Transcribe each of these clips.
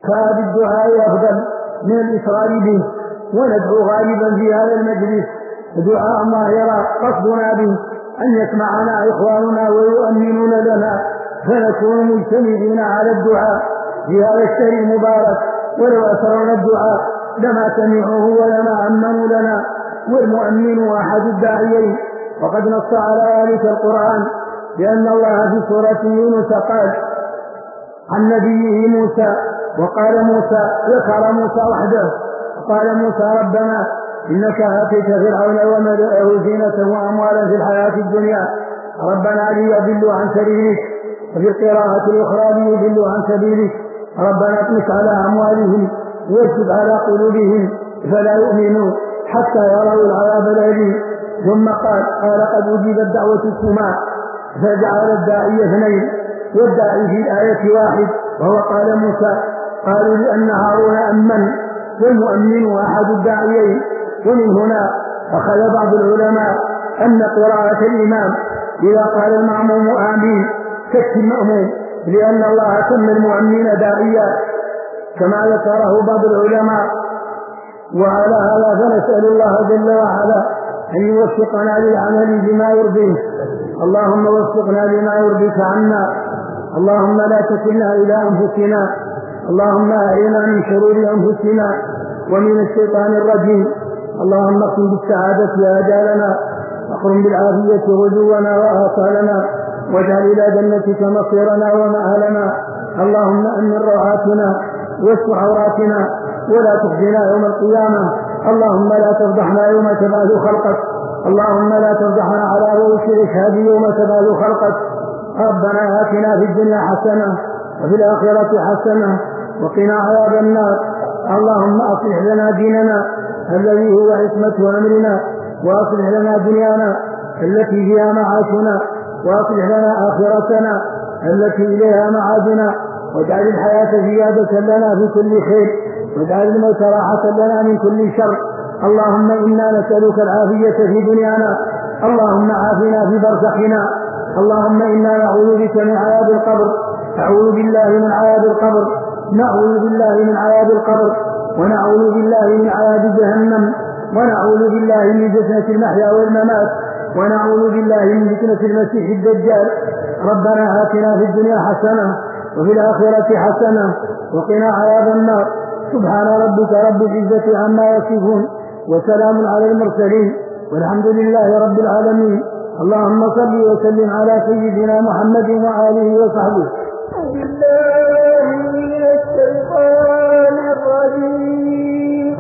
فبالدعاء أفضل من الإسرار به، وندعو غالبا في هذا المجلس دعاء الله يرى قصدنا به أن يسمعنا إخواننا ويؤمنون لنا، فنكون مجتمعين على الدعاء في هذا الشهر المبارك. ولو أسررنا الدعاء لما سمعوه ولما أمنوا لنا، والمؤمن أحد الداعيين، وقد نص على ذلك القرآن لأن الله في سورة يونس قال عن نبيه موسى، وقال موسى ذكر موسى وحده، قال موسى ربنا إنك آتيت فرعون وملئه زينة وأموالا في الحياة الدنيا ربنا ليضلوا عن سبيلك، وفي القراءة الأخرى ليضلوا عن سبيلك ربنا اطمس على أموالهم واشدد على قلوبهم فلا يؤمنوا حتى يروا العذاب الأليم. ثم قال قد أجيبت دعوتكما، فجعل الداعي اثنين والداعي في الآية واحد وهو قال موسى. قالوا لأن هارون أمن والمؤمن أحد الداعيين. ومن هنا أخذ بعض العلماء أن قراءة الإمام إذا قال المأموم آمين تكفي المأموم، لأن الله سمى المؤمن داعيا كما ذكره بعض العلماء. وعلى هذا فنسأل الله جل وعلا أن يوفقنا للعمل بما يرضيه. اللهم وفقنا لما يرضيك عنا، اللهم لا تكلنا إلى أنفسنا، اللهم أعنا من شرور أنفسنا ومن الشيطان الرجيم. اللهم اقم بالسعادة آجالنا، واقرم بالعافية رجونا وآصالنا، واجعل إلى جنتك مصيرنا ومآلنا. اللهم أمن روعاتنا واستر عوراتنا ولا تخزنا يوم القيامة. اللهم لا تفضحنا يوم تبعث خلقك، اللهم لا تفضحنا على رؤوس الأشهاد يوم تبعث خلقك. ربنا آتنا في الدنيا حسنة وفي الآخرة حسنة وقنا عذاب النار. اللهم أصلح لنا ديننا الذي هو عصمة أمرنا، وأصلح لنا دنيانا التي فيها معاشنا، وأصلح لنا آخرتنا التي إليها معادنا، واجعل الحياة زيادة لنا في كل خير، واجعل الموت راحة لنا من كل شر. اللهم إنا نسألك العافية في دنيانا، اللهم عافنا في برزخنا. اللهم إنا نعوذ بك من عذاب القبر، نعوذ بالله من عذاب القبر، نعوذ بالله من عذاب القبر، ونعوذ بالله من عذاب جهنم، ونعوذ بالله من فتنة المحيا والممات، ونعوذ بالله من فتنة المسيح الدجال. ربنا آتنا في الدنيا حسنة وفي الآخرة حسنة وقنا عذاب النار. سبحان ربك رب العزة عما يصفون، وسلام على المرسلين، والحمد لله رب العالمين. اللهم صل وسلم على سيدنا محمد وآله وصحبه. بالله من الشيطان الرجيم.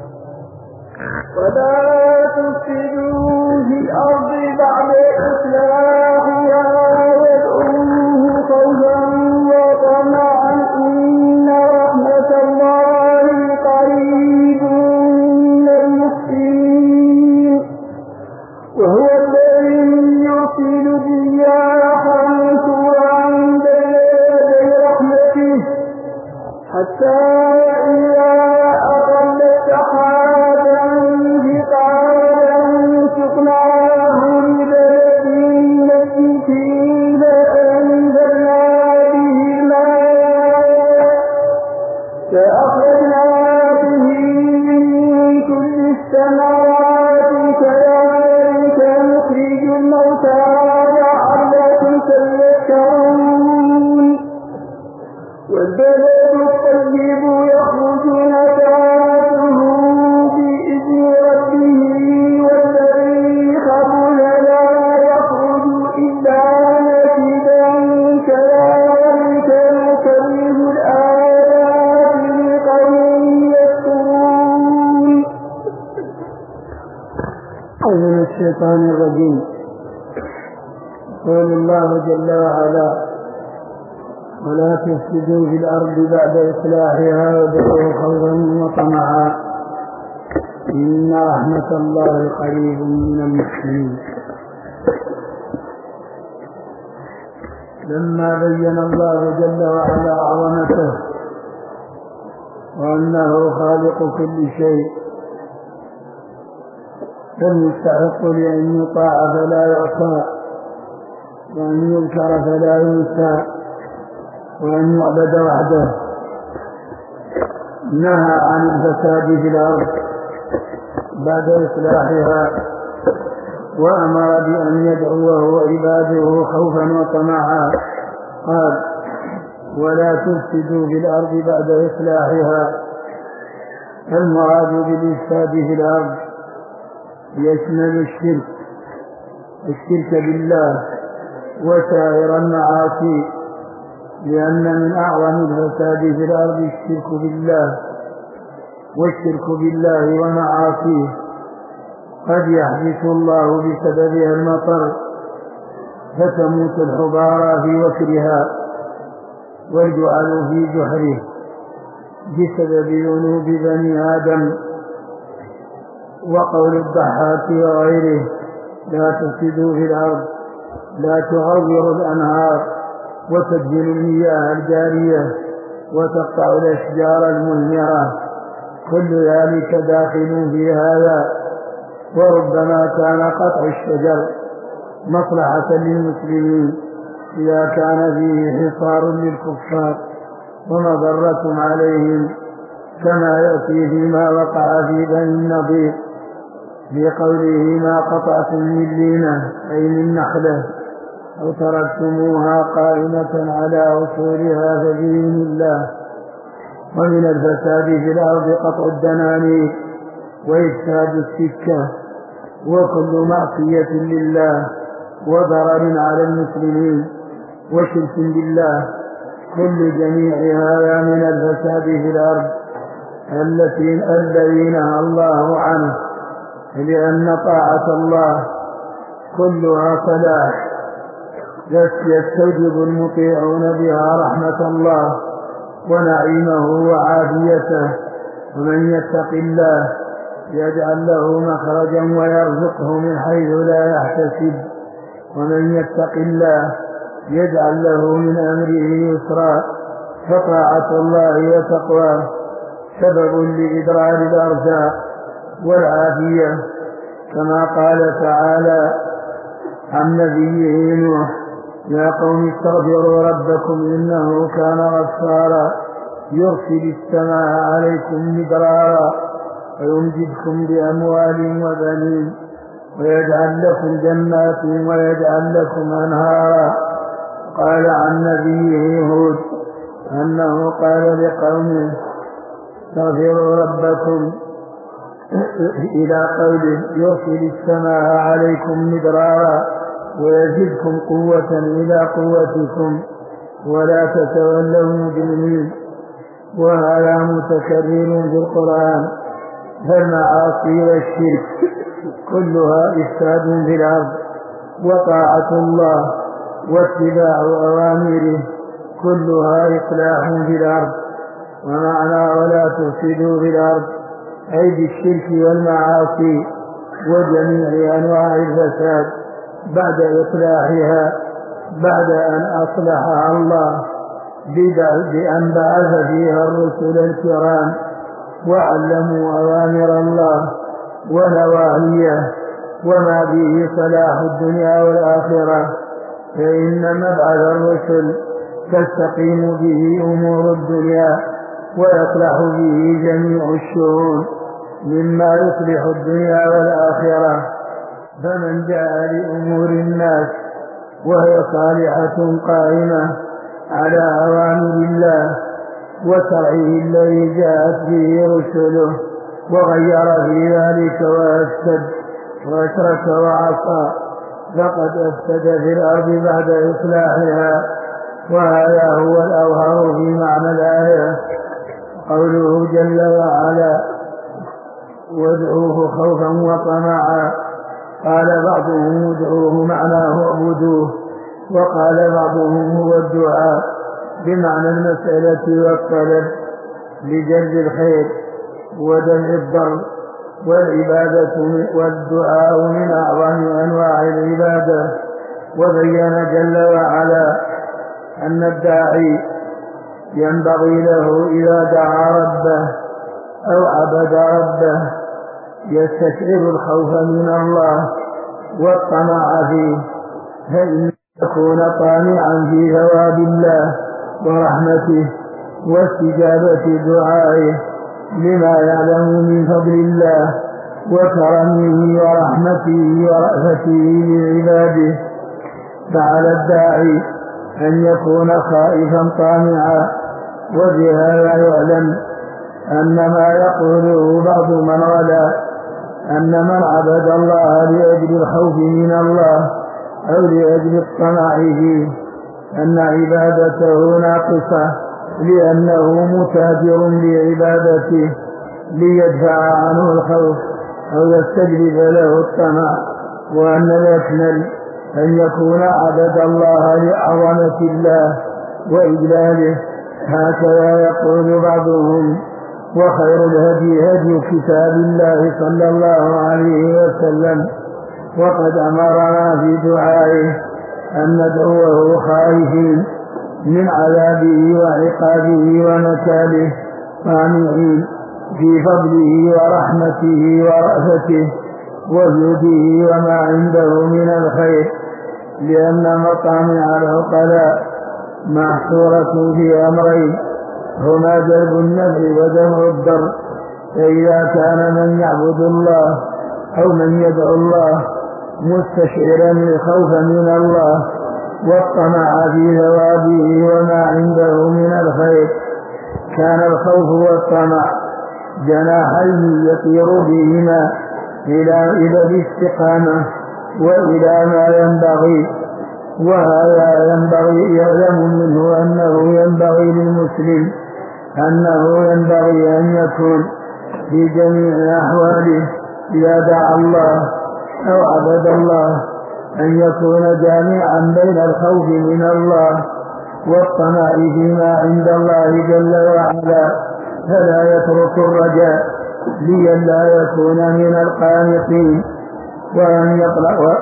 ولا تفسدوا في الأرض بعد إصلاحها وادعوه خوفا وطمعا إن رحمة الله قريب من المحسنين. وهو الذي يرسل الرياح بشرا بين يدي رحمته حتى إذا أقلت سحابا ثقالا سقناه لبلد ميت فأنزلنا به الماء فأخرجنا به من كل الثمرات كذلك نخرج الموتى لعلكم تذكرون. والبلد الطيب يخرج نباته بإذن ربه والذي خبث لا يخرج إلا نكدا كذلك نكذب الآيات لقوم يشكرون. من الشيطان الرجيم. قال الله جل وعلا: ولا تفسدوا في الأرض بعد إصلاحها وادعوه خوفا وطمعا إن رحمة الله قريب من المحسنين. لما بين الله جل وعلا عظمته وأنه خالق كل شيء لم يستحق لأن يطاع فلا يعصى، وأن يذكر فلا ينسى، وأن يعبد وحده. نهى عن الفساد في الأرض بعد إصلاحها، وأمر بأن يدعوه عباده خوفا وطمعا. قال: ولا تفسدوا في الأرض بعد إصلاحها. المراد بالإفساد في الأرض يشمل الشرك بالله وسائر المعاصي، لأن من أعظم الفساد في الأرض الشرك بالله، والشرك بالله ومعاصيه قد يحدث الله بسببها المطر فتموت الحضارة في وكرها والجعل في جحره بسبب ذنوب بني آدم. وقول الضحاك وغيره: لا تفسدوا في الأرض، لا تغيروا الأنهار وتسجل المياه الجارية وتقطع الأشجار المثمرة، كل ذلك داخل في هذا. وربما كان قطع الشجر مصلحة للمسلمين إذا كان فيه حصار للكفار ومضرة عليهم، كما يأتي فيما وقع في بني النضير في قوله: ما قطعتم من لينة أي من نخلة أو تركتموها قائمة على أصولها فبإذن الله. ومن الفساد في الأرض قطع الدنانير وإفساد السكة وكل معصية لله وضرر على المسلمين وشرك بالله، كل جميع هذا من الفساد في الأرض الذي نهى الله عنه، لأن طاعة الله كلها صلاح يستوجب المطيعون بها رحمة الله ونعيمه وعافيته. ومن يتق الله يجعل له مخرجا ويرزقه من حيث لا يحتسب، ومن يتق الله يجعل له من أمره يسرا. فطاعة الله وتقواه سبب لإدرار الأرزاق والعافية، كما قال تعالى عن نبيه نوح: يا قوم استغفروا ربكم إنه كان غفارا يرسل السماء عليكم مدرارا ويمددكم بأموال وبنين ويجعل لكم جنات ويجعل لكم أنهارا. قال عن نبيه هود أنه قال لقومه: استغفروا ربكم، إلى قوله: يرسل السماء عليكم مدرارا ويزدكم قوة إلى قوتكم ولا تتولوا مجرمين. وهذا متكرر في القرآن. فالمعاصي والشرك كلها إفساد في الأرض، وطاعة الله واتباع أوامره كلها إصلاح في الأرض. ومعنى ولا تفسدوا في الأرض أي بالشرك والمعاصي وجميع أنواع الفساد بعد إصلاحها، بعد أن أصلحها الله بأن بعث فيها الرسل الكرام وعلموا أوامر الله ونواهيه وما به صلاح الدنيا والآخرة. فإن مبعث الرسل تستقيم به أمور الدنيا ويصلح به جميع الشؤون مما يصلح الدنيا والآخرة. فمن جاء لأمور الناس وهي صالحة قائمة على أوامر الله وشرعه الذي جاءت به رسله وغير في ذلك وأفسد وأشرك وعصى فقد أفسد في الأرض بعد إصلاحها. وهذا هو الأظهر في معنى الآية. قوله جل وعلا: وادعوه خوفا وطمعا. قال بعضهم ادعوه معناه اعبدوه، وقال بعضهم هو الدعاء بمعنى المسألة والطلب لجلب الخير ودفع الضر. والعبادة والدعاء من أعظم أنواع العبادة. وبين جل وعلا أن الداعي ينبغي له إذا دعا ربه أو عبد ربه يستشعر الخوف من الله والطمع فيه، فإن يكون طامعا في ثواب الله ورحمته واستجابة دعائه لما يعلم من فضل الله وكرمه ورحمته ورأفته لعباده. فعلى الداعي أن يكون خائفا طامعا. وبهذا يعلم أن ما يقوله بعض من غلا أن من عبد الله لأجل الخوف من الله أو لأجل الطمع فيه أن عبادته ناقصة، لأنه متاجر بعبادته ليدفع عنه الخوف أو يستجلب له الطمع، وأن الأكمل أن يكون عبد الله لعظمة الله وإجلاله. هكذا يقول بعضهم. وخير الهدي هدي كتاب الله صلى الله عليه وسلم، وقد أمرنا في دعائه أن ندعوه خائفين من عذابه وعقابه ونكاله، طامعين في فضله ورحمته ورأفته وجوده وما عنده من الخير، لأن مطامع العقلاء محصورة في أمرين هما جلب النفع ودفع الضر. فإذا كان من يعبد الله أو من يدعو الله مستشعرا الخوف من الله والطمع في ثوابه وما عنده من الخير، كان الخوف والطمع جناحين يطير بهما إلى الاستقامة وإلى ما ينبغي. وهذا ينبغي يعلم منه أنه ينبغي للمسلم أن يكون في جميع أحواله إذا دعا الله أو عبد الله أن يكون جامعا بين الخوف من الله والطمع فيما عند الله جل وعلا، فلا يترك الرجاء لئلا يكون من القانطين. وأن يطلع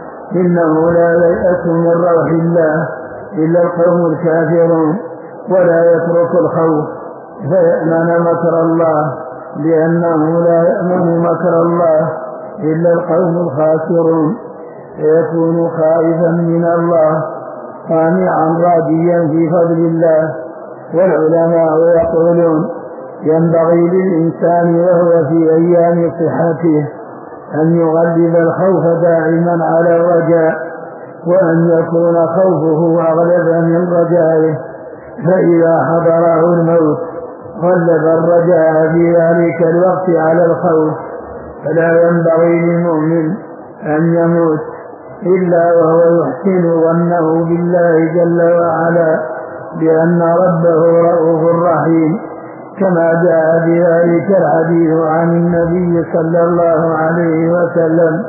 إنه لا ييأس من روح الله إلا القوم الكافرون، ولا يترك الخوف فيأمن مكر الله، لأنه لا يأمن مكر الله إلا القوم الخاسرون. فيكون خائفا من الله طامعا راجيا في فضل الله. والعلماء يقولون ينبغي للإنسان وهو في أيام صحته أن يغلب الخوف دائما على الرجاء، وأن يكون خوفه أغلب من رجائه، فإذا حضره الموت غلب الرجاء في ذلك الوقت على الخوف. فلا ينبغي للمؤمن أن يموت إلا وهو يحسن ظنه بالله جل وعلا بأن ربه رؤوف رحيم، كما جاء بذلك الحديث عن النبي صلى الله عليه وسلم.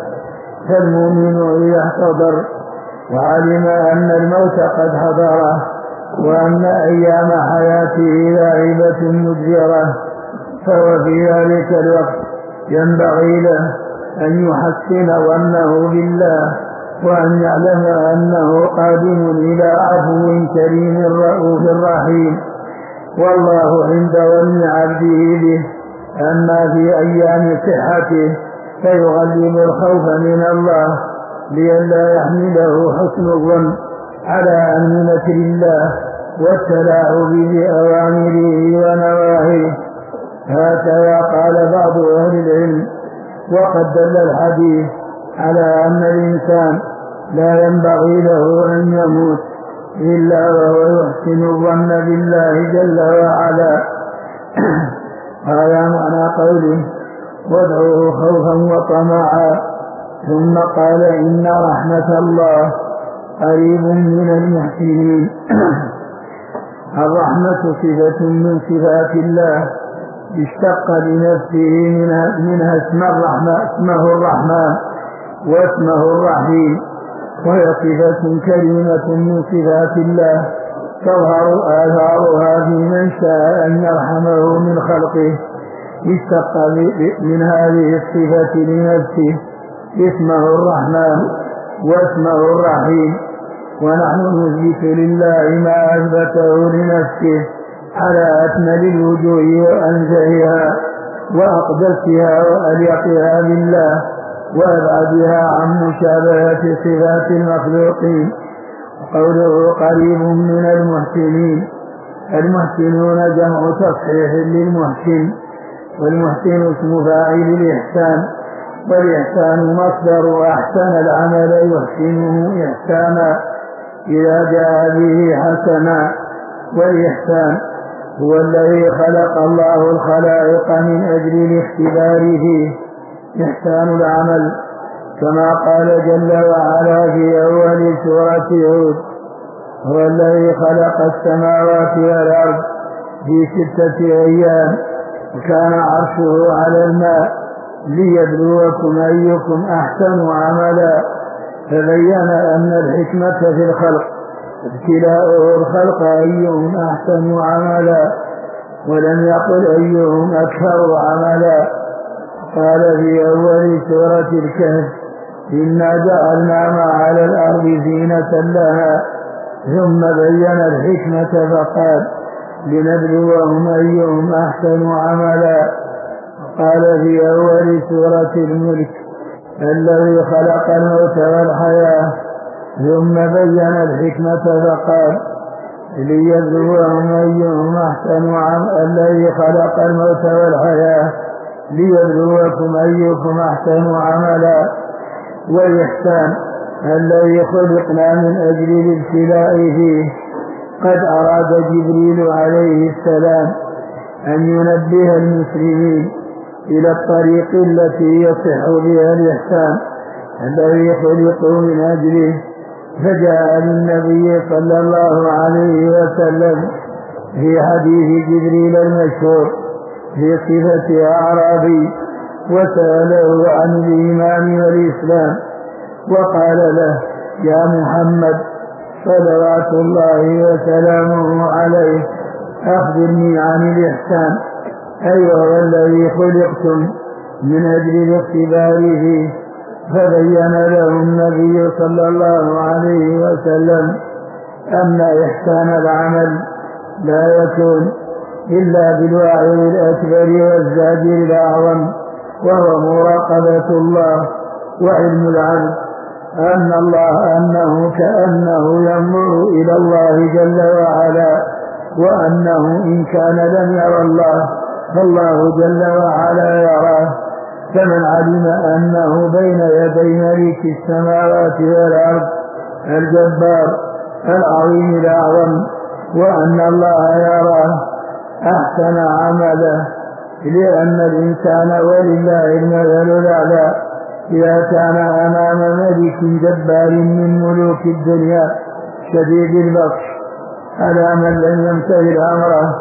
فالمؤمن إذا احتضر وعلم أن الموت قد حضره وأن أيام حياته لاعبة مدبرة، فهو في ذلك الوقت ينبغي له أن يحسن ظنه بالله، وأن يعلم أنه قادم إلى عفو كريم رؤوف رحيم. والله عند ظن عبده به أما في أيام صحته فيغلب الخوف من الله لئلا يحمله حسن الظن على أمن مكر الله والتلاعب بأوامره ونواهيه. هكذا قال بعض أهل العلم. وقد دل الحديث على أن الإنسان لا ينبغي له أن يموت إلا وهو يحسن الظن بالله جل وعلا. هذا معنى قوله وادعوه خوفا وطمعا. ثم قال إن رحمة الله قريب من المحسنين. الرحمة صفة من صفات الله اشتق لنفسه منها اسمه الرحمن واسمه الرحيم، وهي صفة كريمة من صفات الله تظهر آثارها في من شاء أن يرحمه من خلقه. اشتق من هذه الصفة لنفسه اسمه الرحمن واسمه الرحيم، ونحن نثبت لله ما أثبته لنفسه على أكمل الوجوه وأنزهها وأقدسها وأليقها بالله وأبعدها عن مشابهة صفات المخلوقين. قوله قريب من المحسنين. المحسنون جمع تصحيح للمحسن، والمحسن اسم فاعل الإحسان، والإحسان مصدر أحسن العمل يحسنه إحسانا إذا جاء به حسنا. والإحسان هو الذي خلق الله الخلائق من أجل الاختبار فيه إحسان العمل، كما قال جل وعلا في أول سورة هود: هو الذي خلق السماوات والأرض في 6 أيام وكان عرشه على الماء ليبلوكم أيكم أحسن عملا. فبين أن الحكمة في الخلق ابتلاء الخلق أيهم أحسن عملا، ولم يقل أيهم أكثر عملا. قال في أول سورة الكهف: إنا جعلنا ما على الأرض زينة لها، ثم بين الحكمة فقال: لنبلوهم أيهم أحسن عملا. قال في أول سورة الملك: الذي خلق الموت والحياة، ثم بين الحكمة فقال: ليبلوهم أيهم أحسن عملا. الذي خلق الموت والحياة ليبلوكم أيكم أحسن عملا. والإحسان الذي خلقنا من أجل الابتلاء فيه. قد أراد جبريل عليه السلام أن ينبه المسلمين إلى الطريق التي يصح بها الإحسان الذي خلقوا من أجله، فجاء للنبي صلى الله عليه وسلم في حديث جبريل المشهور في صفة أعرابي وسأله عن الإيمان والإسلام، وقال له: يا محمد صلوات الله وسلامه عليه، أخبرني عن الإحسان، أي هو الذي خلقتم من أجل الاختبار فيه. فبين له النبي صلى الله عليه وسلم أن إحسان العمل لا يكون إلا بالوعي الأكبر والزاجر الأعظم، وهو مراقبة الله وعلم العبد أنه كأنه ينظر إلى الله جل وعلا، وأنه إن كان لم يرى الله فالله جل وعلا يراه. فمن علم أنه بين يدي ملك السماوات والأرض الجبار العظيم الأعظم، وأن الله يراه، أحسن عمله، لأن الإنسان ولله المثل الأعلى إذا كان أمام ملك جبار من ملوك الدنيا شديد البطش على من لم يمتثل أمره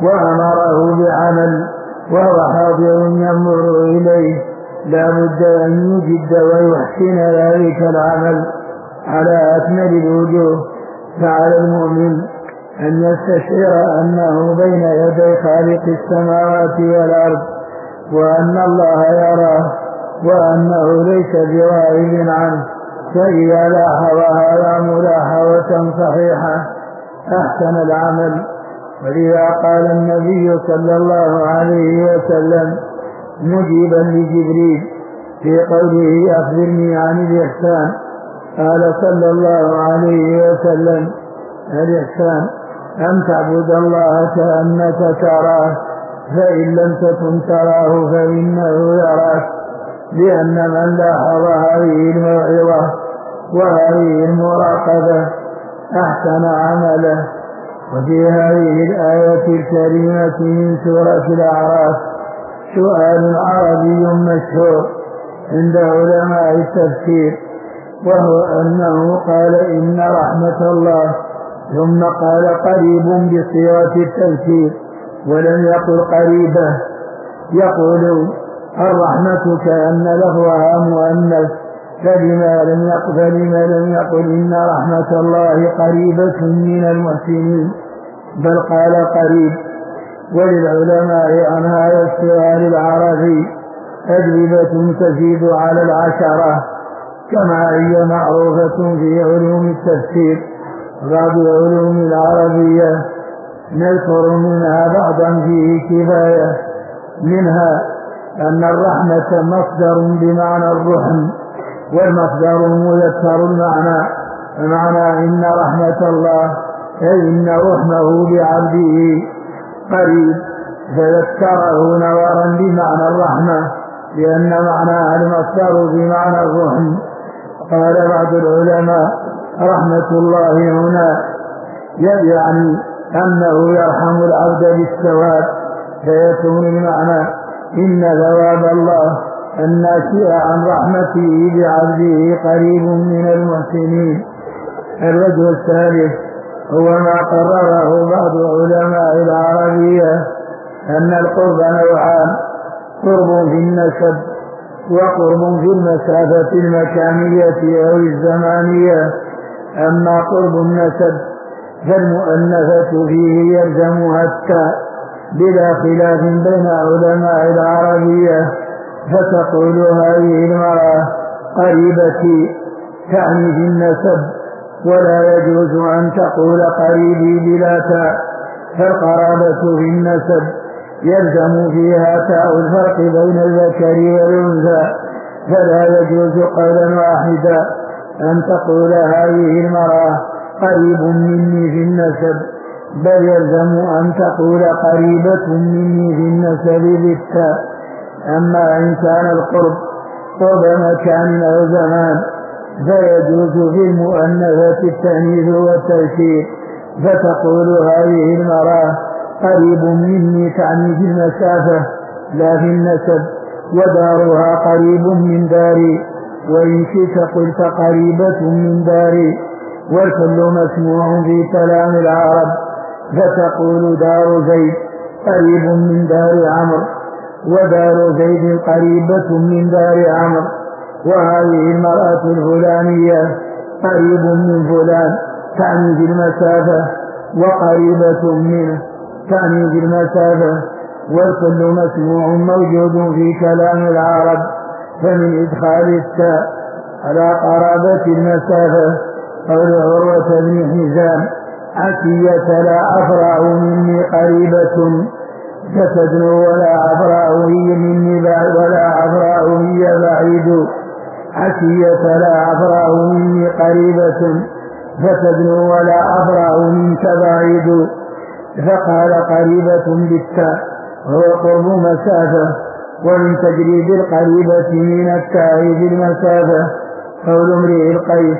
وأمره بعمل وهو حاضر ينظر إليه، لا بد أن يجد ويحسن ذلك العمل على أكمل الوجوه. فعلى المؤمن أن يستشعر أنه بين يدي خالق السماوات والأرض، وأن الله يراه، وأنه ليس بغائب عنه. فإذا لاحظ هذا ملاحظة صحيحة أحسن العمل. ولذا قال النبي صلى الله عليه وسلم مجيبا لجبريل في قوله: أخبرني عن الإحسان، قال صلى الله عليه وسلم: الإحسان أن تعبد الله كأنك تراه، فإن لم تكن تراه فإنه يراك. لأن من لاحظ هذه الموعظة وهذه المراقبة أحسن عمله. وفي هذه الآية الكريمة من سورة الأعراف سؤال عربي مشهور عند علماء التفسير، وهو أنه قال: إن رحمة الله، ثم قال قريب بصيغة التفسير ولم يقل قريبة. يقول الرحمة كأن لفظها مؤنث، فلما لم يقل إن رحمة الله قريبة من المحسنين، بل قال قريب. وللعلماء عن هذا السؤال العربي أجوبة تزيد على 10، كما هي معروفة في علوم التفسير. بعض العلوم العربية نذكر منها بعضا فيه كفاية. منها أن الرحمة مصدر بمعنى الرحم، والمصدر مذكر المعنى، بمعنى إن رحمة الله أي إن رحمه بعبده قريب، فذكره نظرا بمعنى الرحمة لأن معناها المصدر بمعنى الرحم. قال بعض العلماء رحمة الله هنا يعني أنه يرحم العبد بالثواب، فيكون المعنى إن ثواب الله الناشئ عن رحمته بعبده قريب من المحسنين. الوجه الثالث هو ما قرره بعض علماء العربية أن القرب نوعان: قرب في النسب وقرب في المسافة المكانية أو الزمانية. أما قرب النسب فالمؤنثة فيه يلزمها التاء بلا خلاف بين علماء العربية، فتقول هذه المرأة قريبتي تعني في النسب، ولا يجوز أن تقول قريبي بلا تاء، فالقرابة في النسب يلزم فيها تاء الفرق بين الذكر والأنثى، فلا يجوز قولا واحدا أن تقول هذه المرأة قريب مني في النسب، بل يلزم أن تقول قريبة مني في النسب بالتاء. أما إن كان القرب قرب مكان أو زمان فيجوز في المؤنثة التأنيث والتذكير، فتقول هذه المرأة قريب مني تعني في المسافة لا في النسب، ودارها قريب من داري، وإن شئت قلت قريبة من داري، والكل مسموع في كلام العرب، فتقول دار زيد قريب من دار عمرو، ودار زيد قريبة من دار عمرو، وهذه المرأة الفلانية قريب من فلان تعني في المسافة، وقريبة منه تعني في المسافة، والكل مسموع موجود في كلام العرب. فمن إدخال التاء على قرابة المسافة قول عروة بن حزام عشية لا أفرع مني قريبة فتدنو ولا أفرع هي مني ولا أفرع هي بعيد، عشية لا أفرع مني قريبة فتدنو ولا أفرع منك بعيد. فقال قريبة بالتاء هو قرب مسافة، ومن تجريد القريبة من التاء في المسافة قول امرئ القيس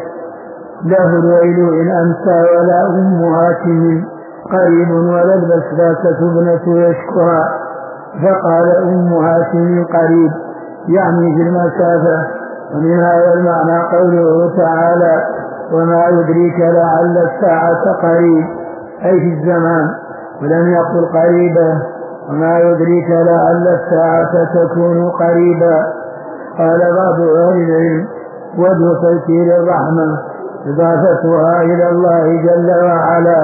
له الويل إن أمسى ولا أم هاشم قريب ولا البسباسة ابنة يشكها، فقال أم هاشم قريب يعني في المسافة. ومن هذا المعنى قوله تعالى وما يدريك لعل الساعة قريب أي في الزمان، ولم يقل قريبا وما يدريك لعل الساعة تكون قريبا. قال بعض أهل العلم وجه تيسير الرحمة إضافتها إلى الله جل وعلا،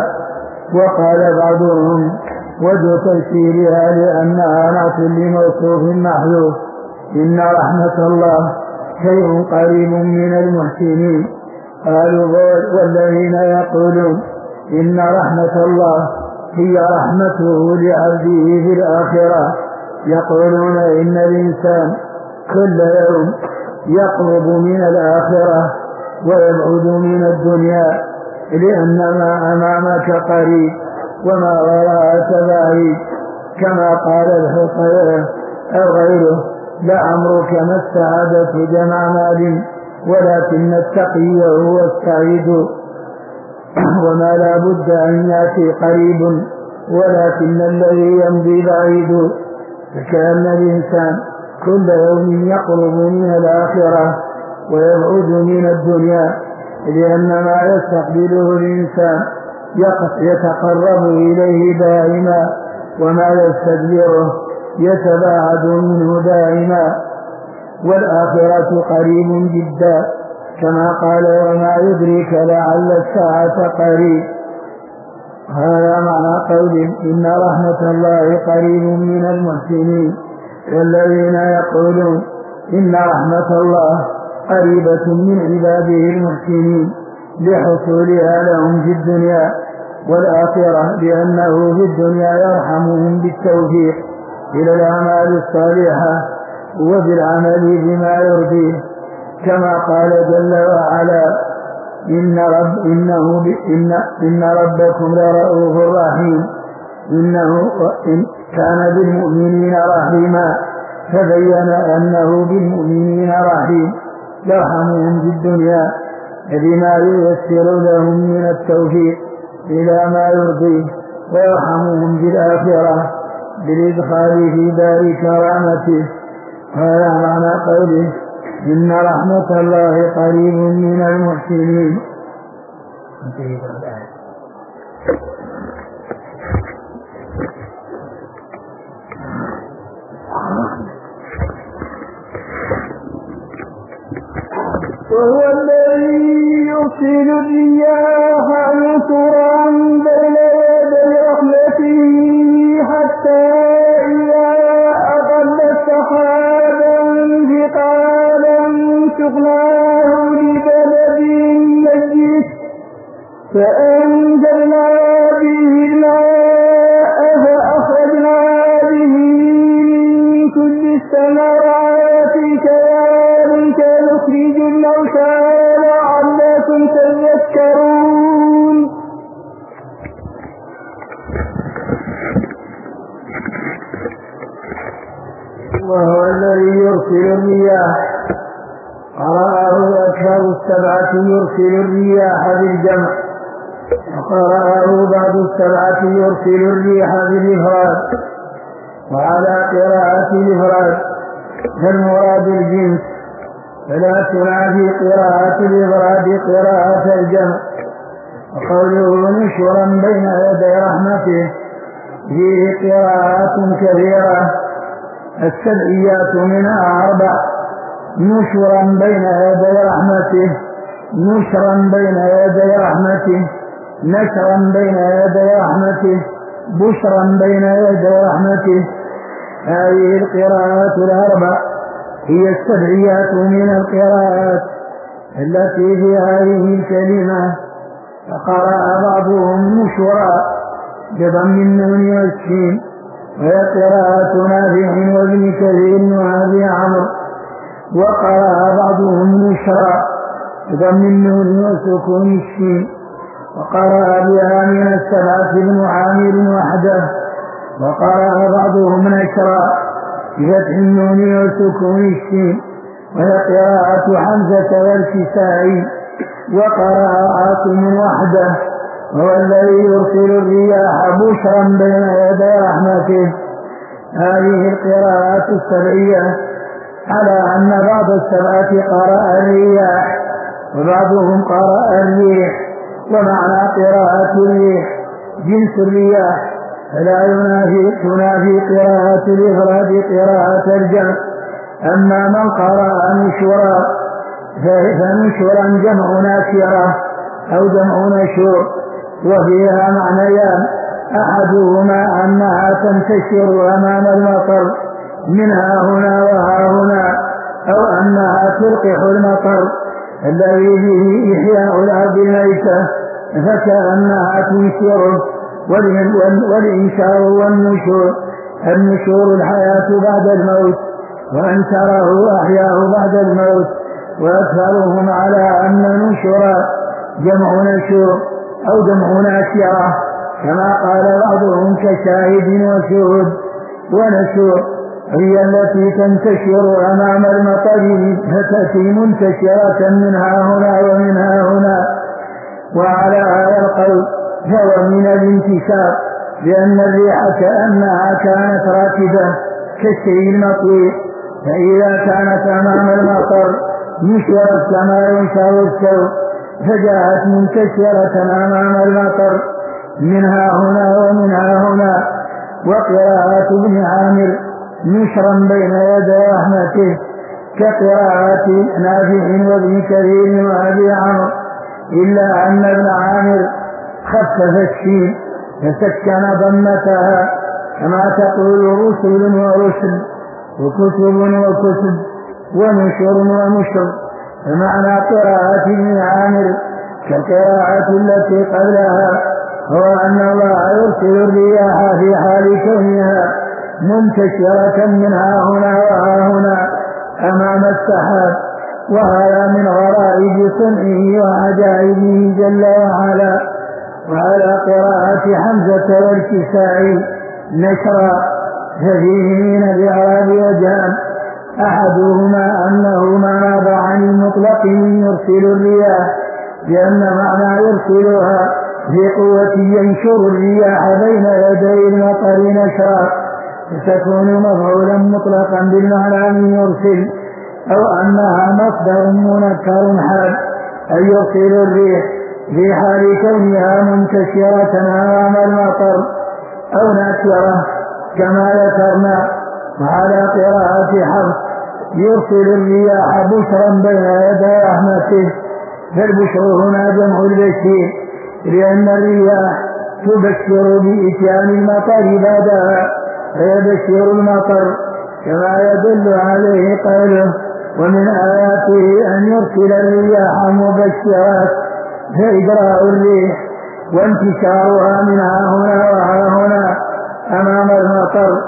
وقال بعضهم وجه تيسيرها لأنها نعت لموصوف محذوف إن رحمة الله شيء قريب من المحسنين. قالوا والذين يقولون إن رحمة الله هي رحمته لعبده في الآخرة يقولون إن الإنسان كل يوم يقرب من الآخرة ويبعد من الدنيا، لأن ما أمامك قريب وما وراءك بعيد، كما قال الحصير أو غيره لعمرك ما السعادة جمع مال ولكن التقي هو السعيد، وما لا بد أن يأتي قريب ولكن الذي يمضي بعيد. فكأن الإنسان كل يوم يقرب من الآخرة ويبعد من الدنيا، لأن ما يستقبله الإنسان يتقرب إليه دائما، وما يستدبره يتباعد منه دائما، والآخرة قريب جدا، كما قال وما يدريك لعل الساعة قريب. هذا معنى قول إن رحمة الله قريب من المحسنين. والذين يقولون إن رحمة الله قريبة من عباده المحسنين لحصولها لهم في الدنيا والآخرة، لأنه في الدنيا يرحمهم بالتوفيق إلى الأعمال الصالحة وبالعمل بما يرضيه، كما قال جل وعلا إن ربكم لرؤوف رحيم إنه كان بالمؤمنين رحيما، فبين أنه بالمؤمنين رحيم يرحمهم في الدنيا بما ييسر لهم من التوفيق إلى ما يرضيه، ويرحمهم في الآخرة بالإدخال في دار كرامته. هذا معنى قوله إن رحمة الله قريب من المحسنين. وهو الذي يرسل الرياح نشرا بين يدي رحمته حتى إذا أقلت سحابا ثقالا سقناه لبلد ميت فأنزلنا به الماء فأخرجنا به من كل الثمرات كذلك نخرج الموتى لعلكم تذكرون. وهو الذي يرسل الرياح، قرأه أكثر السبعة يرسل الرياح بالجمع، وقرأه بعض السبعة يرسل الريح بالإفراد. وعلى قراءة الإفراد فالمراد الجنس، فلا تنافي قراءة الإفراد قراءة الجمع. وقوله نشرا بين يدي رحمته فيه قراءات كثيرة، السبعيات منها 4: نشرا بين يدي رحمته، نشرا بين يدي رحمته، نشرا بين يدي رحمته، بشرا بين يدي رحمته. هذه القراءات 4 هي السبعيات من القراءات التي في هذه الكلمة. فقرأ بعضهم نشرا بضم النون والسين، وهي قراءة نافع وابن كثير وأبي عمرو. وقرأ بعضهم نشرا بضم النون وسكون السين، وقرأ بها من السبعة ابن عامر وحده. وقرأ بعضهم نشرا بفتح النون وسكون السين، وهي قراءة حمزة والكسائي. وقرأ عاصم وحده، هو الذي يرسل الرياح بشرا بين يدي رحمته. هذه القراءات السبعية على أن بعض السبعة قرأ الرياح وبعضهم قرأ الريح. ومعنى قراءة الريح جنس الرياح، فلا تنافي قراءة الإفراد قراءة الجمع. أما من قرأ نشورا فنشورا جمع ناشرة أو جمع نشور، وفيها معنيان: أحدهما أنها تنتشر أمام المطر منها هنا وها هنا، أو أنها تلقح المطر الذي به إحياء الأرض الميتة فكأنها تنشره. والإنشاء والنشور، النشور الحياة بعد الموت، وأنشره أحياه بعد الموت. وأكثرهم على أن نشر جمع نشور أو جمع ناشرة، كما قال بعضهم كشاهد وشهود. ونشور هي التي تنتشر أمام المطر فتأتي منتشرة منها هنا ومنها هنا. وعلى هذا القول فهو من الانتشار، لأن الريح كأنها كانت راكبة كالشيء المطوي، فإذا كانت أمام المطر نشرت كما ينشر الثوب، فجاءت منتشرة أمام المطر منها هنا ومنها هنا. وقراءة ابن عامر نشرا بين يدي رحمته كقراءة نافع وابن كثير وأبي عمرو، إلا أن ابن عامر خفف الشين فسكن ضمتها، كما تقول رسل ورسل وكتب وكتب ونشر ونشر. فمعنى قراءة ابن عامر كالقراءة التي قبلها هو أن الله يرسل الرياح في حال كونها منتشرة منها هنا وها هنا أمام السحاب. وهذا من غرائب صنعه وعجائبه جل وعلا، وعلى قراءة حمزة والكسائي نشرا ففيه من الإعراب وجهان أحدهما أنه مناب عن المطلق من يرسل الرياح لأن معنى يرسلها في قوة ينشر الرياح بين يدي المطر نشرا فتكون مفعولا مطلقا بالمعنى من يرسل أو أنها مصدر منكر حال أن يرسل الريح في حال كونها منتشرة أمام المطر أو ناشرة كما ذكرنا. وعلى قراءة حفص يرسل الرياح بشرا بين يدي رحمته فالبشر هنا جمع البشير لأن الرياح تبشر بإتيان المطر بعدها فيبشر المطر كما يدل عليه قوله ومن آياته أن يرسل الرياح مبشرات فإجراء الريح وانتشارها منها هنا وها هنا أمام المطر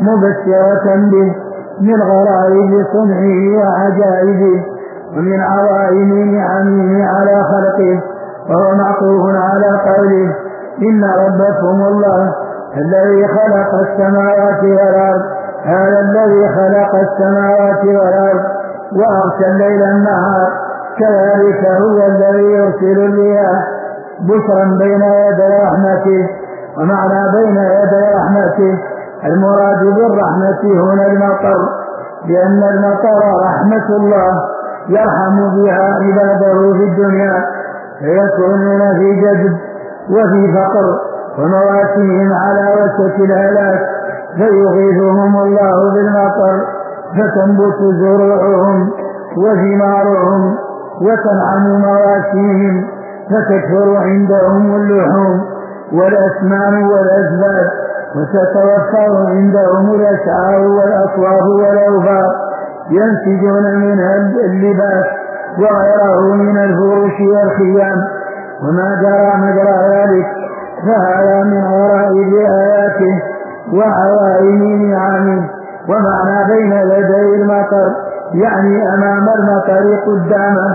مبشرة به من غرائب صنعه وعجائبه ومن عظائم نعمه على خلقه وهو معطوف على قوله إن ربكم الله الذي خلق السماوات والأرض هذا الذي خلق السماوات والأرض وأغشى الليل النهار كذلك هو الذي يرسل الرياح بشرا بين يدي رحمته. ومعنى بين يدي رحمته المراد بالرحمة هنا المطر لأن المطر رحمة الله يرحم بها عباده في الدنيا فيكونون في جذب وفي فقر ومواسيهم على وشك الهلاك فيغيثهم الله بالمطر فتنبت زروعهم وثمارهم وتنعم مواسيهم فتكثر عندهم اللحوم والأسمان والأزباد وتتوفر عندهم الأشعار والأصواف والأوفار ينسجون منها اللباس وغيره من الفروش والخيام وما جرى مجرى ذلك فهذا من غرائب آياته وعوائم نعمه. ومعنى بين يدي المطر يعني أمام المطر قدامه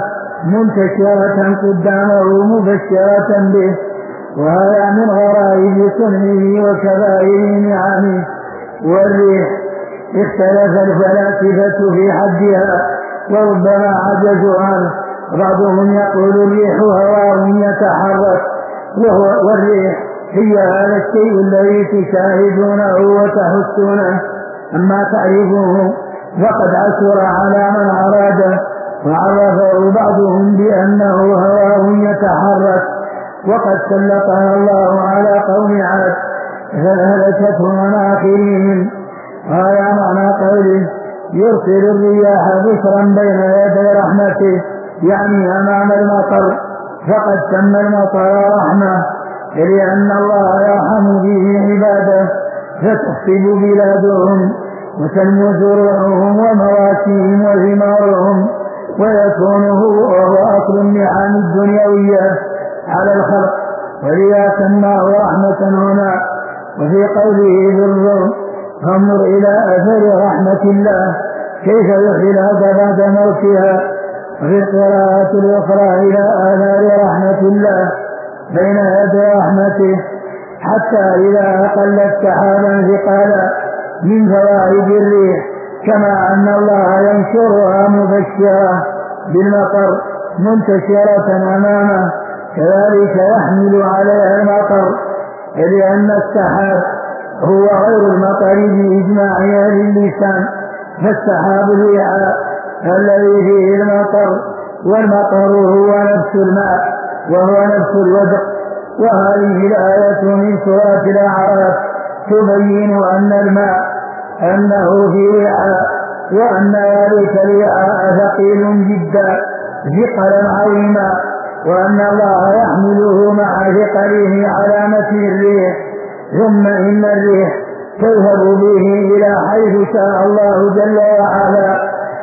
منتشرة قدامه مبشرة به وهذا من غرائب صنعه وكبائر نعمه. والريح اختلف الفلاسفة في حدها وربما عجزوا عنه بعضهم يقول الريح هواء يتحرك والريح هي هذا الشيء الذي تشاهدونه وتحسونه أما تعرفه فقد عثر على من أراده وعرفه بعضهم بأنه هواء يتحرك وقد سلطها الله على قوم عاد فأهلكتهم عن آخرهم. هذا معنى قوله يرسل الرياح بشرا بين يدي رحمته يعني أمام المطر فقد سمى المطر رحمة لأن الله يرحم به عباده فتصيب بلادهم وتنمو زروعهم ومواسيهم وثمارهم ويكون وهو أصل النعم الدنيوية على الخلق ولذا سماه رحمة هنا. وفي قوله بالظلم فانظر إلى أثر رحمة الله كيف يحيي الأرض بعد موتها. وفي القراءة الأخرى إلى آثار رحمة الله بين يدي رحمته حتى إذا أقلت سحابا ثقالا من فوائد الريح كما أن الله ينشرها مبشرة بالمطر منتشرة أمامه كذلك يحمل عليها المطر لأن السحاب هو غير المطر بإجماع أهل اللسان فالسحاب الوعاء الذي فيه المطر والمطر هو نفس الماء وهو نفس الودق. وهذه الآية من سورة الأعراف تبين أن الماء أنه في وعاء وأن ذلك الوعاء ثقيل جدا ثقلا عظيما وأن الله يحمله مع ثقله على متن الريح ثم إن الريح تذهب به إلى حيث شاء الله جل وعلا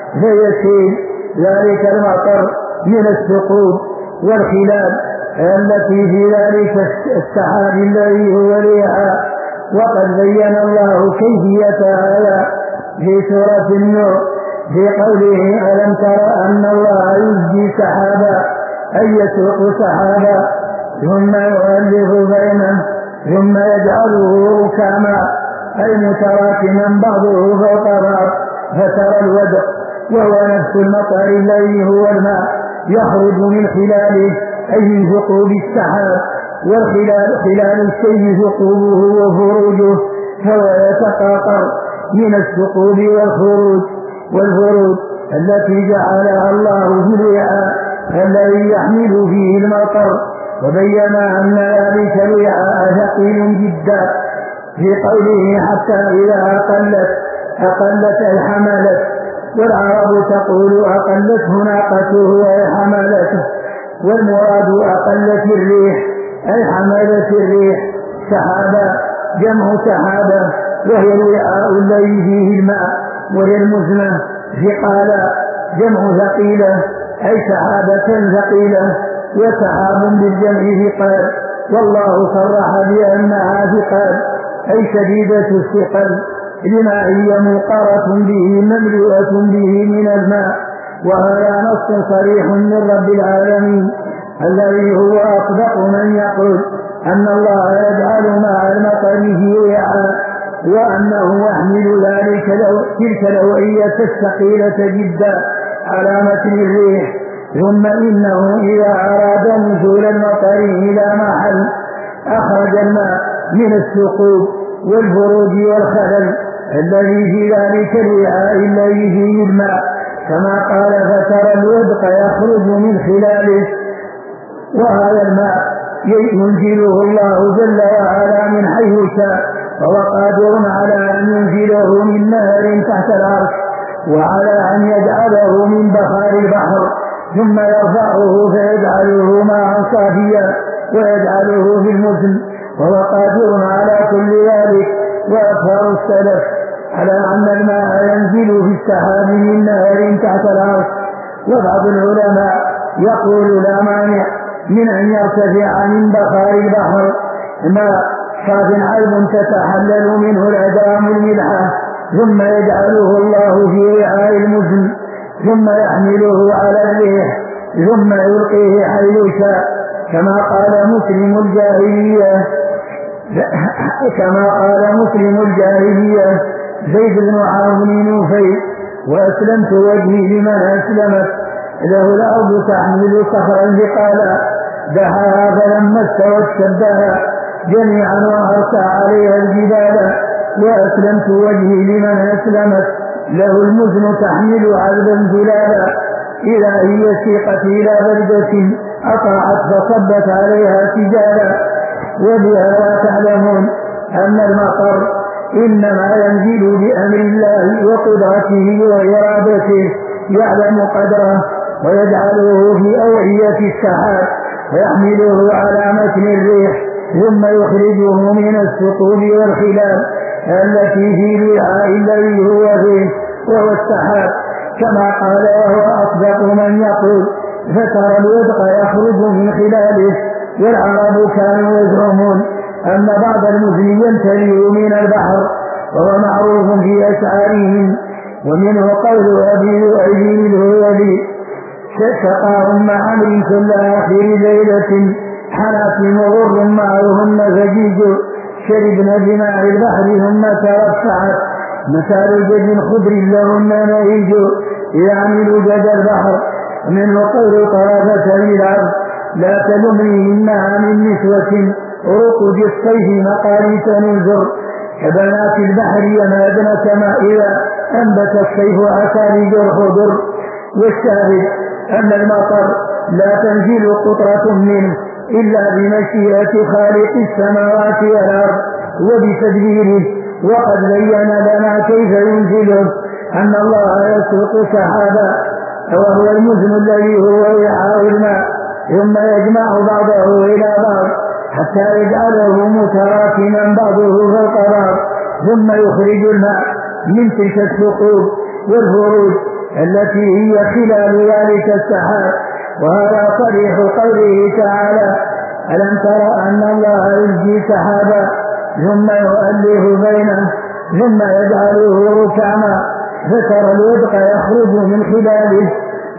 فيسيل ذلك المطر من الثقوب والخلال التي في ذلك السحاب الذي هو الوعاء. وقد بين الله كيفية هذا في سورة النور في قوله ألم تر أن الله يزجي سحابا أي يسوق سحابا ثم يؤلف بينه ثم يجعله ركاما أي متراكما بعضه فوق بعض فترى الودق وهو نفس المطر الذي هو الماء يخرج من خلاله أي من ثقوب السحاب، خلال الشيء ثقوبه وفروجه، فهو يتقاطر من الثقوب والفروج التي جعلها الله في الوعاء الذي يحمل فيه المطر. وبين أن ذلك الوعاء ثقيل جدا في قوله حتى إذا أقلت أي حملت، والعرب تقول أقلته ناقته أي حملته، والمراد أقلت الريح أي حملت الريح. سحابة جمع سحابة وهي الوعاء الذي فيه الماء، وهي المزنة ثقالا جمع ثقيلة أي سحابة ثقيلة، وسحاب بالجمع ثقال، والله صرح بأنها ثقال أي شديدة الثقل لما هي موقرة به مملوءة به من الماء. وهذا نص صريح من رب العالمين الذي هو أصدق من يقول أن الله يجعل ماء المطر في وعاء، وأنه يحمل تلك الأوعية الثقيلة جدا على متن الريح. ثم إنه إذا أراد نزول المطر إلى محل أخرج الماء من الثقوب والفروج والخلل الذي في ذلك الوعاء الذي فيه الماء، كما قال فترى الودق يخرج من خلاله. وهذا الماء ينزله الله جل وعلا من حيث شاء، وهو قادر على أن ينزله من نهر تحت العرش، وعلى أن يجعله من بخار البحر ثم يرفعه فيجعله ماء صافيا ويجعله في المزن، وهو قادر على كل ذلك. وأكثر السلف على أن الماء ينزل في السحاب من نهر تحت العرش، وبعض العلماء يقول لا مانع من أن يرتفع من بخار البحر ماء صاف عذب تتحلل منه الأدام الملحة، ثم يجعله الله في وعاء المزن، ثم يحمله على الريح، ثم يلقيه حيث شاء، كما قال مسلم الجاهلية زيد بن عاصم نوفي: وأسلمت وجهي لمن أسلمت له الأرض تحمل صخرا ثقالا دحاها فلما استوت شدها جميعا وأرسى عليها الجبال. وأسلمت وجهي لمن أسلمت له المزن تحمل عذبا زلالا إذا هي سيقت إلى بلدة أطاعت فصبت عليها سجالا. وبهذا تعلمون أن المطر إنما ينزل بأمر الله وقدرته وإرادته، يعلم قدره ويجعله في أوعية السحاب ويحمله على متن الريح، ثم يخرجه من الثقوب والخلال التي في الوعاء الذي هو فيه وهو السحاب، كما قال وهو أصدق من يقول فترى الودق يخرج من خلاله. والعرب كانوا يزعمون أن بعض المزن ينتهي من البحر، وهو معروف في أشعارهم. ومنه قول أبي ذؤيب الهذلي: شقى أم عمرو كل آخر ليلة حنات غر معهن فجيج شربن بماء البحر ثم ترفعت مثال جد خضر لهن نهيج يعمل جد البحر. ومنه قول طرافة العبد: لا تلمني إنها من نسوة رقد الصيف مقاليس ننزر كبنات البحر ينادن كما إذا أنبت الصيف أساليج الخضر. والشاهد أن المطر لا تنزل قطرة منه إلا بمشيئة خالق السماوات والأرض وبتدبيره، وقد بين لنا كيف ينزله، أن الله يسوق سحابا وهو المزن الذي هو وعاء الماء، ثم يجمع بعضه إلى بعض حتى يجعله متراكما بعضه فوق بعض، ثم يخرج الماء من تلك الثقوب والفروج التي هي خلال ذلك السحاب. وهذا صريح قوله تعالى: ألم تر أن الله يزجي سحابا ثم يؤلف بينه ثم يجعله ركاما فترى الودق يخرج من خلاله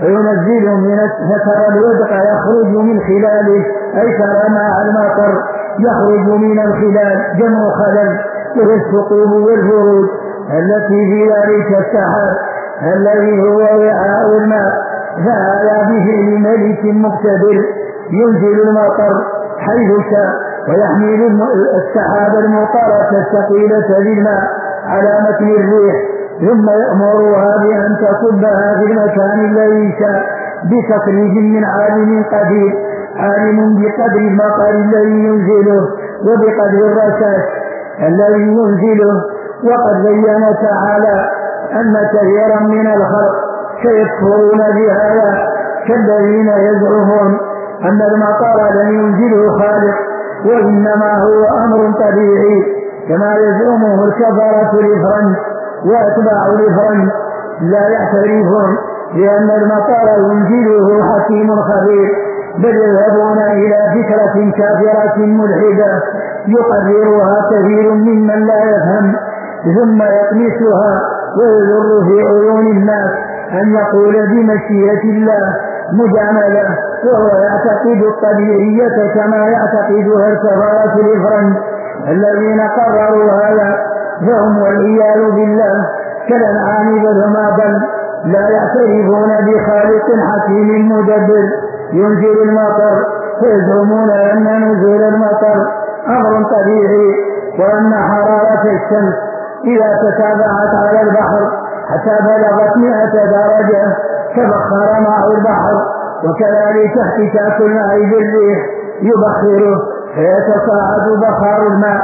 وينزل فترى الودق يخرج من خلاله، أي ترى ماء المطر يخرج من الخلال جمع خلل، وهي الثقوب والفروج التي في ذلك السحاب الذي هو وعاء الماء. فهذا بفعل ملك مقتدر ينزل المطر حيث شاء، ويحمل السحاب المطرة الثقيلة بالماء على متن الريح، ثم يأمرها بأن تصبها في المكان الذي شاء بتصريف من عالم قدير، عالم بقدر المطر الذي ينزله وبقدر الرشاش الذي ينزله. وقد بين تعالى أن كثيرا من الخلق سيكفرون بهذا، كالذين يزعمون أن المطر لم ينزله خالق وإنما هو أمر طبيعي، كما يزعمه الكفرة الإفرنج وأتباع الإفرنج لا يعترفون بأن المطر ينزله حكيم خبير، بل يذهبون إلى فكرة كافرة ملحدة يقررها كثير ممن لا يفهم، ثم يطمسها ويذر في عيون الناس أن يقول بمشيئة الله مجاملة، وهو يعتقد الطبيعية كما يعتقدها الكفرة الإفرنج الذين قرروا هذا، فهم والعياذ بالله كالأنعام بل هم أضل، لا يعترفون بخالق حكيم مدبر ينزل المطر، ويزعمون أن نزول المطر أمر طبيعي، وأن حرارة الشمس إذا تتابعت على البحر حتى بلغت 100 درجة تبخر ماء البحر، وكذلك احتكاك الماء بالريح يبخره فيتصاعد بخار الماء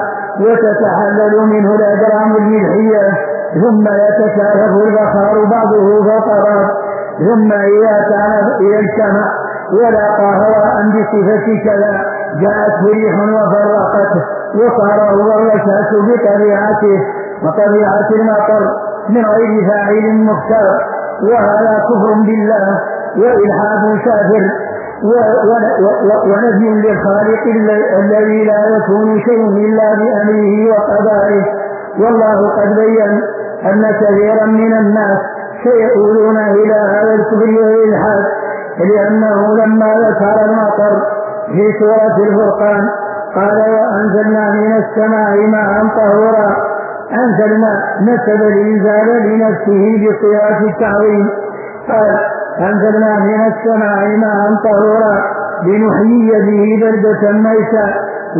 وتتحلل منه الأجرام الملحية، ثم يتكاثف البخار بعضه فوق بعض، ثم إذا اجتمع ولاقى هواء بصفة كذا جاءت ريح وفرقته، وصار هو الرشاش بطبيعته وطبيعة المطر من غير فاعل مختار، وهذا كفر بالله وإلحاد كافر ونفي للخالق الذي لا يكون شيء إلا بأمره وقضائه. والله قد بين أن كثيرا من الناس سيؤولون إلى هذا الكفر والإلحاد، لأنه لما ذكر المطر في سورة الفرقان قال وأنزلنا من السماء ماء طهورا، أنزلنا نسب الإنزال لنفسه بصيغة التعظيم، قال أنزلنا من السماء ماء طهورا لنحيي به بلدة ميتا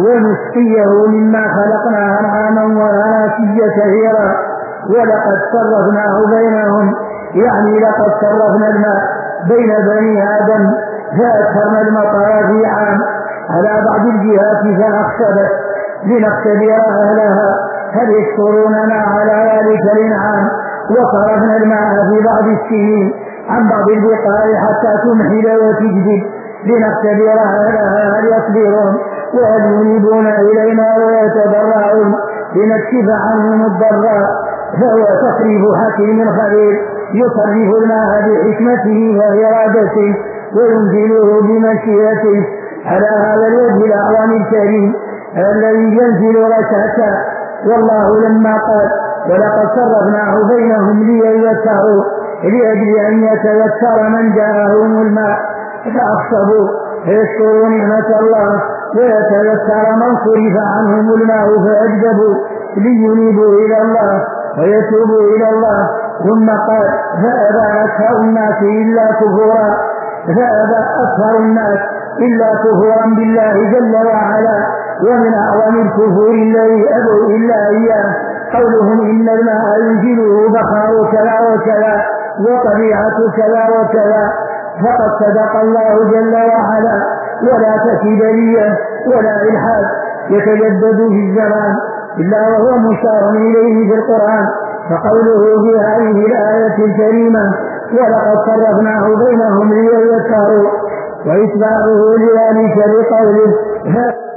ونسقيه مما خلقنا أنعاما وأناسيا كثيرا، ولقد صرفناه بينهم، يعني لقد صرفنا الماء بين بني آدم فأكثرنا المطر في عام على بعض الجهات فأخشبت لنختبر أهلها هل يشكروننا على ذلك الإنعام، وصرفنا الماء في بعض السنين عن بعض البقاع حتى تمحل وتجدد لنختبر أهلها هل يصبرون وهل ينيبون إلينا ويتضرعون لنكشف عنهم الضراء. فهو تصريف حكيم خبير يصرف الماء بحكمته وإرادته وينزله بمشيئته على هذا الوجه الأعظم الكريم الذي ينزل رشاشا. والله لما قال ولقد صرفناه بينهم ليذكروا لأجل أن يتذكر من جاءهم الماء فأخصبوا فيشكروا نعمة الله، ويتذكر من صرف عنهم الماء فأجدبوا لينيبوا إلى الله ويتوبوا إلى الله. ثم قال فأبى أكثر الناس إلا كفورا، فأبى أكثر الناس إلا كفورا بالله جل وعلا. ومن أعظم الكفور الذي أبوا إلا إياه قولهم إن الماء ينزله بخار كذا وكذا وطبيعة كذا وكذا، فقد صدق الله جل وعلا، ولا تكيدلية ولا إلحاد يتجدد في الزمان إلا وهو مشار إليه في القرآن. فقوله في هذه الآية الكريمة ولقد صرفناه بينهم ليذكروا، وإتباعه لذلك بقوله